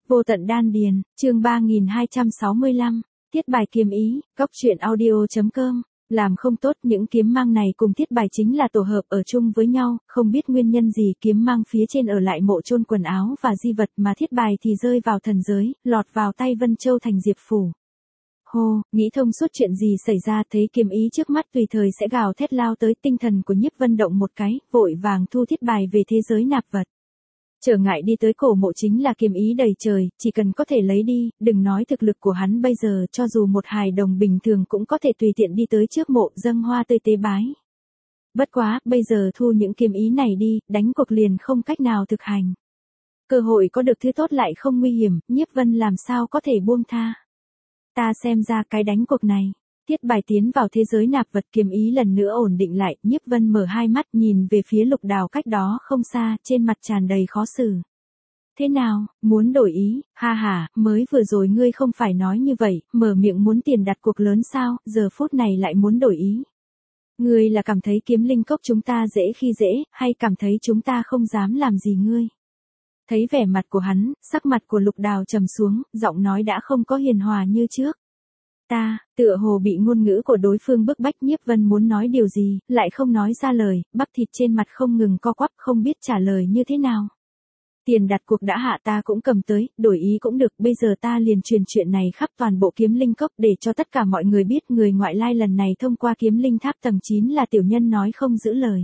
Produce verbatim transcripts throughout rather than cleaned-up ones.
Vô tận đan điền, chương ba nghìn hai trăm sáu mươi lăm, Thiết bài kiếm ý, góc truyện audio.com, làm không tốt những kiếm mang này cùng thiết bài chính là tổ hợp ở chung với nhau, không biết nguyên nhân gì kiếm mang phía trên ở lại mộ chôn quần áo và di vật mà thiết bài thì rơi vào thần giới, lọt vào tay Vân Châu thành Diệp Phủ. Hô, nghĩ thông suốt chuyện gì xảy ra thấy kiếm ý trước mắt tùy thời sẽ gào thét lao tới tinh thần của Nhiếp Vân động một cái, vội vàng thu thiết bài về thế giới nạp vật. Trở ngại đi tới cổ mộ chính là kiếm ý đầy trời, chỉ cần có thể lấy đi, đừng nói thực lực của hắn bây giờ cho dù một hài đồng bình thường cũng có thể tùy tiện đi tới trước mộ dâng hoa tươi tế bái. Bất quá, bây giờ thu những kiếm ý này đi, đánh cuộc liền không cách nào thực hành. Cơ hội có được thứ tốt lại không nguy hiểm, Nhiếp Vân làm sao có thể buông tha. Ta xem ra cái đánh cuộc này. Thiết bài tiến vào thế giới nạp vật kiếm ý lần nữa ổn định lại, Nhiếp Vân mở hai mắt nhìn về phía Lục Đào cách đó không xa, trên mặt tràn đầy khó xử. Thế nào, muốn đổi ý, ha ha, mới vừa rồi ngươi không phải nói như vậy, mở miệng muốn tiền đặt cuộc lớn sao, giờ phút này lại muốn đổi ý. Ngươi là cảm thấy kiếm linh cốc chúng ta dễ khi dễ, hay cảm thấy chúng ta không dám làm gì ngươi? Thấy vẻ mặt của hắn, sắc mặt của Lục Đào trầm xuống, giọng nói đã không có hiền hòa như trước. Ta, tựa hồ bị ngôn ngữ của đối phương bức bách, Nhiếp Vân muốn nói điều gì, lại không nói ra lời, bắp thịt trên mặt không ngừng co quắp, không biết trả lời như thế nào. Tiền đặt cuộc đã hạ ta cũng cầm tới, đổi ý cũng được, bây giờ ta liền truyền chuyện này khắp toàn bộ kiếm linh cốc để cho tất cả mọi người biết người ngoại lai lần này thông qua kiếm linh tháp tầng chín là tiểu nhân nói không giữ lời.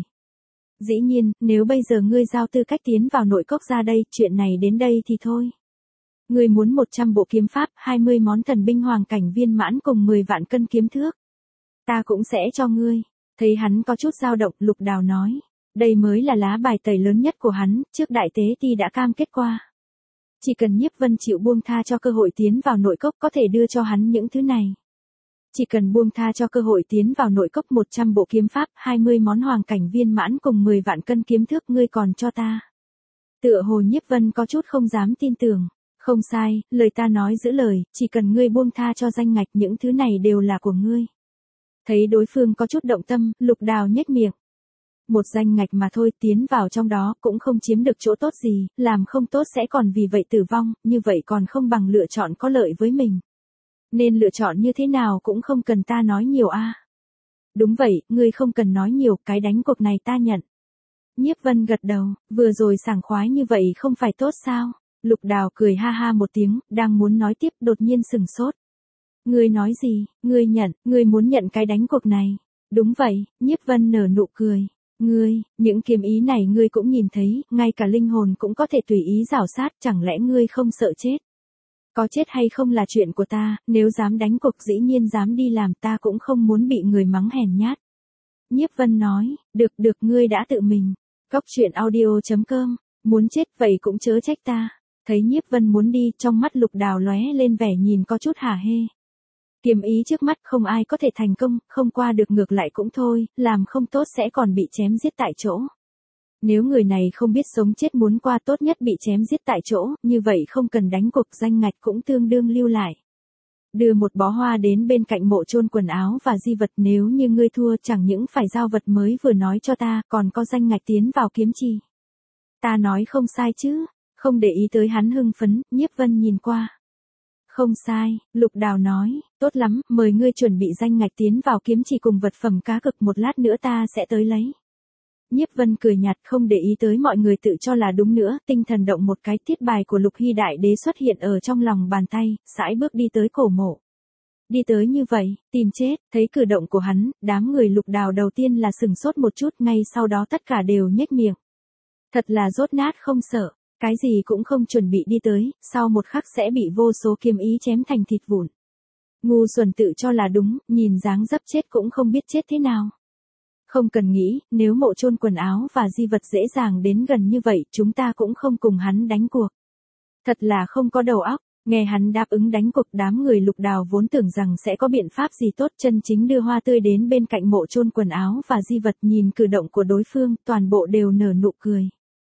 Dĩ nhiên, nếu bây giờ ngươi giao tư cách tiến vào nội cốc ra đây, chuyện này đến đây thì thôi. Ngươi muốn một trăm bộ kiếm pháp, hai mươi món thần binh hoàng cảnh viên mãn cùng mười vạn cân kiếm thước. Ta cũng sẽ cho ngươi. Thấy hắn có chút dao động, Lục Đào nói. Đây mới là lá bài tẩy lớn nhất của hắn, trước đại tế ti đã cam kết qua. Chỉ cần Nhiếp Vân chịu buông tha cho cơ hội tiến vào nội cốc có thể đưa cho hắn những thứ này. Chỉ cần buông tha cho cơ hội tiến vào nội cốc một trăm bộ kiếm pháp, hai mươi món hoàng cảnh viên mãn cùng mười vạn cân kiếm thước ngươi còn cho ta. Tựa hồ Nhiếp Vân có chút không dám tin tưởng. Không sai, lời ta nói giữ lời, chỉ cần ngươi buông tha cho danh ngạch những thứ này đều là của ngươi. Thấy đối phương có chút động tâm, Lục Đào nhếch miệng. Một danh ngạch mà thôi, tiến vào trong đó cũng không chiếm được chỗ tốt gì, làm không tốt sẽ còn vì vậy tử vong, như vậy còn không bằng lựa chọn có lợi với mình. Nên lựa chọn như thế nào cũng không cần ta nói nhiều a. À. Đúng vậy, ngươi không cần nói nhiều, cái đánh cuộc này ta nhận. Nhiếp Vân gật đầu, vừa rồi sảng khoái như vậy không phải tốt sao? Lục Đào cười ha ha một tiếng, đang muốn nói tiếp đột nhiên sừng sốt. Ngươi nói gì, ngươi nhận, ngươi muốn nhận cái đánh cuộc này. Đúng vậy, Nhiếp Vân nở nụ cười. Ngươi, những kiếm ý này ngươi cũng nhìn thấy, ngay cả linh hồn cũng có thể tùy ý rảo sát, chẳng lẽ ngươi không sợ chết? Có chết hay không là chuyện của ta, nếu dám đánh cuộc dĩ nhiên dám đi làm, ta cũng không muốn bị người mắng hèn nhát. Nhiếp Vân nói, được được ngươi đã tự mình. Góc truyện audio.com, muốn chết vậy cũng chớ trách ta. Thấy Nhiếp Vân muốn đi, trong mắt Lục Đào lóe lên vẻ nhìn có chút hả hê. Kiếm ý trước mắt không ai có thể thành công, không qua được ngược lại cũng thôi, làm không tốt sẽ còn bị chém giết tại chỗ. Nếu người này không biết sống chết muốn qua tốt nhất bị chém giết tại chỗ, như vậy không cần đánh cuộc danh ngạch cũng tương đương lưu lại. Đưa một bó hoa đến bên cạnh mộ chôn quần áo và di vật, nếu như ngươi thua chẳng những phải giao vật mới vừa nói cho ta, còn có danh ngạch tiến vào kiếm trì. Ta nói không sai chứ? Không để ý tới hắn hưng phấn, Nhiếp Vân nhìn qua. Không sai, Lục Đào nói, tốt lắm, mời ngươi chuẩn bị danh ngạch tiến vào kiếm trì cùng vật phẩm cá cực, một lát nữa ta sẽ tới lấy. Nhiếp Vân cười nhạt không để ý tới mọi người tự cho là đúng nữa, tinh thần động một cái, thiết bài của Lục Hy Đại Đế xuất hiện ở trong lòng bàn tay, sải bước đi tới cổ mộ. Đi tới như vậy, tìm chết, thấy cử động của hắn, đám người Lục Đào đầu tiên là sừng sốt một chút, ngay sau đó tất cả đều nhếch miệng. Thật là dốt nát không sợ. Cái gì cũng không chuẩn bị đi tới, sau một khắc sẽ bị vô số kiếm ý chém thành thịt vụn. Ngu xuẩn tự cho là đúng, nhìn dáng dấp chết cũng không biết chết thế nào. Không cần nghĩ, nếu mộ chôn quần áo và di vật dễ dàng đến gần như vậy, chúng ta cũng không cùng hắn đánh cuộc. Thật là không có đầu óc, nghe hắn đáp ứng đánh cuộc, đám người Lục Đào vốn tưởng rằng sẽ có biện pháp gì tốt, chân chính đưa hoa tươi đến bên cạnh mộ chôn quần áo và di vật, nhìn cử động của đối phương, toàn bộ đều nở nụ cười.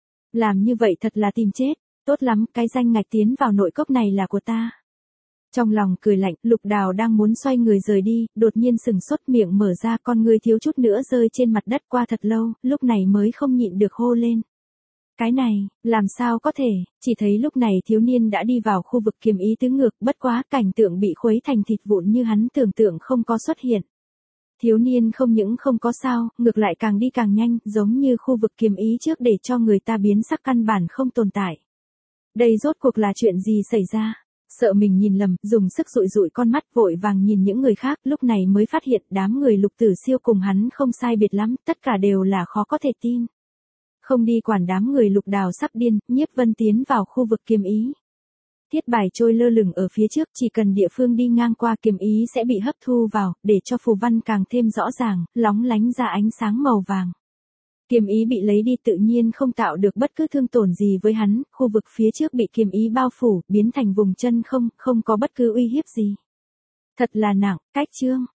Làm như vậy thật là tìm chết, tốt lắm, cái danh ngạch tiến vào nội cốc này là của ta. Trong lòng cười lạnh, Lục Đào đang muốn xoay người rời đi, đột nhiên sừng sốt, miệng mở ra, con người thiếu chút nữa rơi trên mặt đất, qua thật lâu, lúc này mới không nhịn được hô lên. Cái này, làm sao có thể, chỉ thấy lúc này thiếu niên đã đi vào khu vực kiếm ý tứ ngược, bất quá cảnh tượng bị khuấy thành thịt vụn như hắn tưởng tượng không có xuất hiện. Thiếu niên không những không có sao, ngược lại càng đi càng nhanh, giống như khu vực kiếm ý trước để cho người ta biến sắc căn bản không tồn tại. Đây rốt cuộc là chuyện gì xảy ra? Sợ mình nhìn lầm, dùng sức dụi dụi con mắt vội vàng nhìn những người khác, lúc này mới phát hiện đám người Lục Tử Siêu cùng hắn không sai biệt lắm, tất cả đều là khó có thể tin. Không đi quản đám người Lục Đào sắp điên, Nhiếp Vân tiến vào khu vực kiếm ý. Thiết bài trôi lơ lửng ở phía trước, chỉ cần địa phương đi ngang qua kiếm ý sẽ bị hấp thu vào, để cho phù văn càng thêm rõ ràng, lóng lánh ra ánh sáng màu vàng. Kiếm ý bị lấy đi tự nhiên không tạo được bất cứ thương tổn gì với hắn, khu vực phía trước bị kiếm ý bao phủ, biến thành vùng chân không, không có bất cứ uy hiếp gì. Thật là nặng, cách chương.